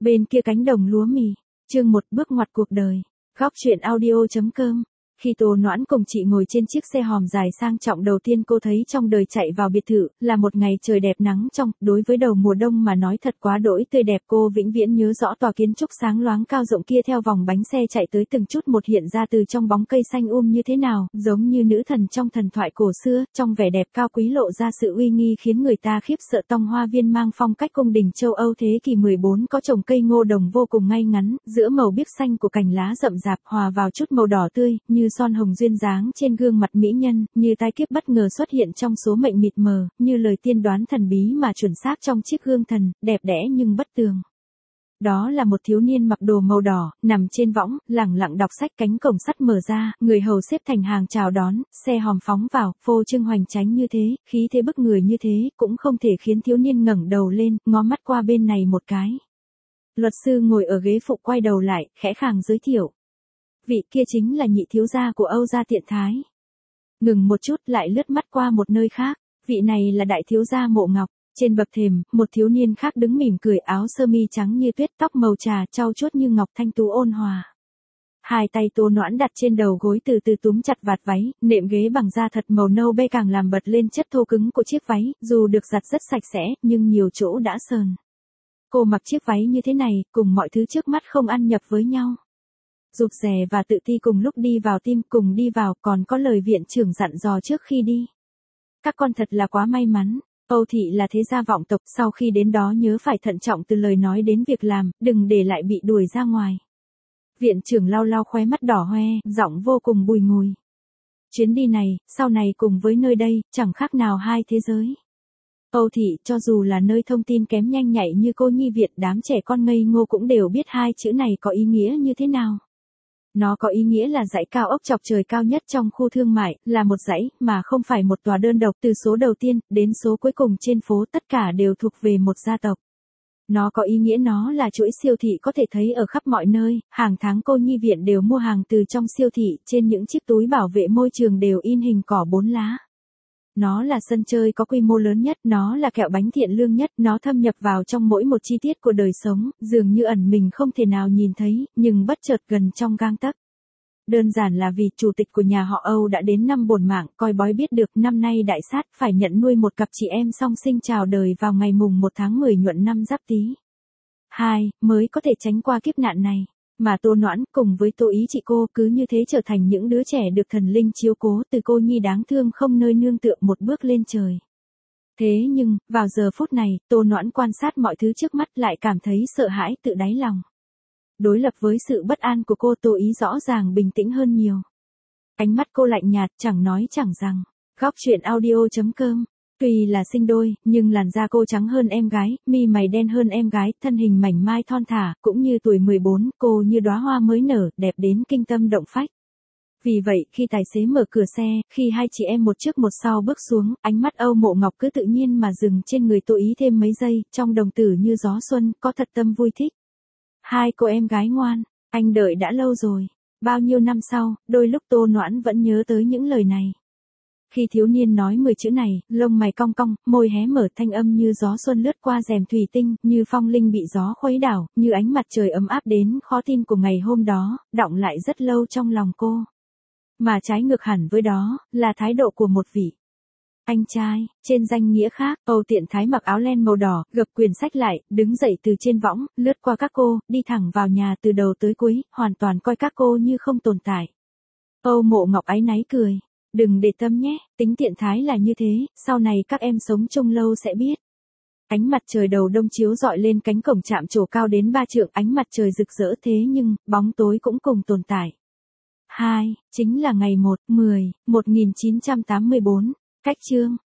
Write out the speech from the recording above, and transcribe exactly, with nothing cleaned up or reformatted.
Bên kia cánh đồng lúa mì, chương một bước ngoặt cuộc đời. Góc truyện audio.com. Khi Tô Noãn cùng chị ngồi trên chiếc xe hòm dài sang trọng đầu tiên cô thấy trong đời chạy vào biệt thự, là một ngày trời đẹp nắng trong, đối với đầu mùa đông mà nói thật quá đỗi tươi đẹp. Cô vĩnh viễn nhớ rõ tòa kiến trúc sáng loáng cao rộng kia theo vòng bánh xe chạy tới từng chút một hiện ra từ trong bóng cây xanh um như thế nào, giống như nữ thần trong thần thoại cổ xưa, trong vẻ đẹp cao quý lộ ra sự uy nghi khiến người ta khiếp sợ. Tông hoa viên mang phong cách cung đình châu Âu thế kỷ mười bốn có trồng cây ngô đồng vô cùng ngay ngắn, giữa màu biếc xanh của cành lá rậm rạp hòa vào chút màu đỏ tươi, như son hồng duyên dáng trên gương mặt mỹ nhân, như tai kiếp bất ngờ xuất hiện trong số mệnh mịt mờ, như lời tiên đoán thần bí mà chuẩn xác trong chiếc gương thần, đẹp đẽ nhưng bất tường. Đó là một thiếu niên mặc đồ màu đỏ, nằm trên võng, lẳng lặng đọc sách. Cánh cổng sắt mở ra, người hầu xếp thành hàng chào đón, xe hòm phóng vào, phô trương hoành tráng như thế, khí thế bức người như thế, cũng không thể khiến thiếu niên ngẩng đầu lên, ngó mắt qua bên này một cái. Luật sư ngồi ở ghế phụ quay đầu lại, khẽ khàng giới thiệu. Vị kia chính là nhị thiếu gia của Âu gia Tiện Thái. Ngừng một chút lại lướt mắt qua một nơi khác, vị này là đại thiếu gia Mộ Ngọc. Trên bậc thềm, một thiếu niên khác đứng mỉm cười, áo sơ mi trắng như tuyết, tóc màu trà trau chuốt như ngọc, thanh tú ôn hòa. Hai tay Tô Noãn đặt trên đầu gối từ từ túm chặt vạt váy, nệm ghế bằng da thật màu nâu bê càng làm bật lên chất thô cứng của chiếc váy, dù được giặt rất sạch sẽ, nhưng nhiều chỗ đã sờn. Cô mặc chiếc váy như thế này, cùng mọi thứ trước mắt không ăn nhập với nhau. Rụt rè và tự ti cùng lúc đi vào tim, cùng đi vào, còn có lời viện trưởng dặn dò trước khi đi. Các con thật là quá may mắn. Âu thị là thế gia vọng tộc, sau khi đến đó nhớ phải thận trọng từ lời nói đến việc làm, đừng để lại bị đuổi ra ngoài. Viện trưởng lau lau khóe mắt đỏ hoe, giọng vô cùng bùi ngùi. Chuyến đi này, sau này cùng với nơi đây, chẳng khác nào hai thế giới. Âu thị, cho dù là nơi thông tin kém nhanh nhạy như cô nhi viện, đám trẻ con ngây ngô cũng đều biết hai chữ này có ý nghĩa như thế nào. Nó có ý nghĩa là dãy cao ốc chọc trời cao nhất trong khu thương mại, là một dãy, mà không phải một tòa đơn độc. Từ số đầu tiên, đến số cuối cùng trên phố, tất cả đều thuộc về một gia tộc. Nó có ý nghĩa nó là chuỗi siêu thị có thể thấy ở khắp mọi nơi, hàng tháng cô nhi viện đều mua hàng từ trong siêu thị, trên những chiếc túi bảo vệ môi trường đều in hình cỏ bốn lá. Nó là sân chơi có quy mô lớn nhất, nó là kẹo bánh thiện lương nhất, nó thâm nhập vào trong mỗi một chi tiết của đời sống, dường như ẩn mình không thể nào nhìn thấy, nhưng bất chợt gần trong gang tấc. Đơn giản là vì chủ tịch của nhà họ Âu đã đến năm bổn mạng, coi bói biết được năm nay đại sát phải nhận nuôi một cặp chị em song sinh chào đời vào ngày mùng một tháng mười nhuận năm Giáp Tý. Hai, mới có thể tránh qua kiếp nạn này. Mà Tô Noãn cùng với Tô Ý chị cô cứ như thế trở thành những đứa trẻ được thần linh chiếu cố, từ cô nhi đáng thương không nơi nương tựa một bước lên trời. Thế nhưng, vào giờ phút này, Tô Noãn quan sát mọi thứ trước mắt lại cảm thấy sợ hãi tự đáy lòng. Đối lập với sự bất an của cô, Tô Ý rõ ràng bình tĩnh hơn nhiều. Ánh mắt cô lạnh nhạt, chẳng nói chẳng rằng. Góc truyện audio.com. Tuy là sinh đôi, nhưng làn da cô trắng hơn em gái, mi mày đen hơn em gái, thân hình mảnh mai thon thả, cũng như tuổi mười bốn, cô như đóa hoa mới nở, đẹp đến kinh tâm động phách. Vì vậy, khi tài xế mở cửa xe, khi hai chị em một trước một sau bước xuống, ánh mắt Âu Mộ Ngọc cứ tự nhiên mà dừng trên người Tô Ý thêm mấy giây, trong đồng tử như gió xuân, có thật tâm vui thích. Hai cô em gái ngoan, anh đợi đã lâu rồi. Bao nhiêu năm sau, đôi lúc Tô Noãn vẫn nhớ tới những lời này. Khi thiếu niên nói mười chữ này, lông mày cong cong, môi hé mở, thanh âm như gió xuân lướt qua rèm thủy tinh, như phong linh bị gió khuấy đảo, như ánh mặt trời ấm áp đến khó tin của ngày hôm đó, đọng lại rất lâu trong lòng cô. Mà trái ngược hẳn với đó, là thái độ của một vị anh trai. Trên danh nghĩa khác, Âu Tiện Thái mặc áo len màu đỏ, gập quyển sách lại, đứng dậy từ trên võng, lướt qua các cô, đi thẳng vào nhà từ đầu tới cuối, hoàn toàn coi các cô như không tồn tại. Âu Mộ Ngọc áy náy cười. Đừng để tâm nhé, tính Tiện Thái là như thế, sau này các em sống chung lâu sẽ biết. Ánh mặt trời đầu đông chiếu rọi lên cánh cổng trạm trổ cao đến ba trượng, ánh mặt trời rực rỡ thế nhưng, bóng tối cũng cùng tồn tại. Hai, chính là ngày một, mười, một nghìn chín trăm tám mươi bốn, cách chương.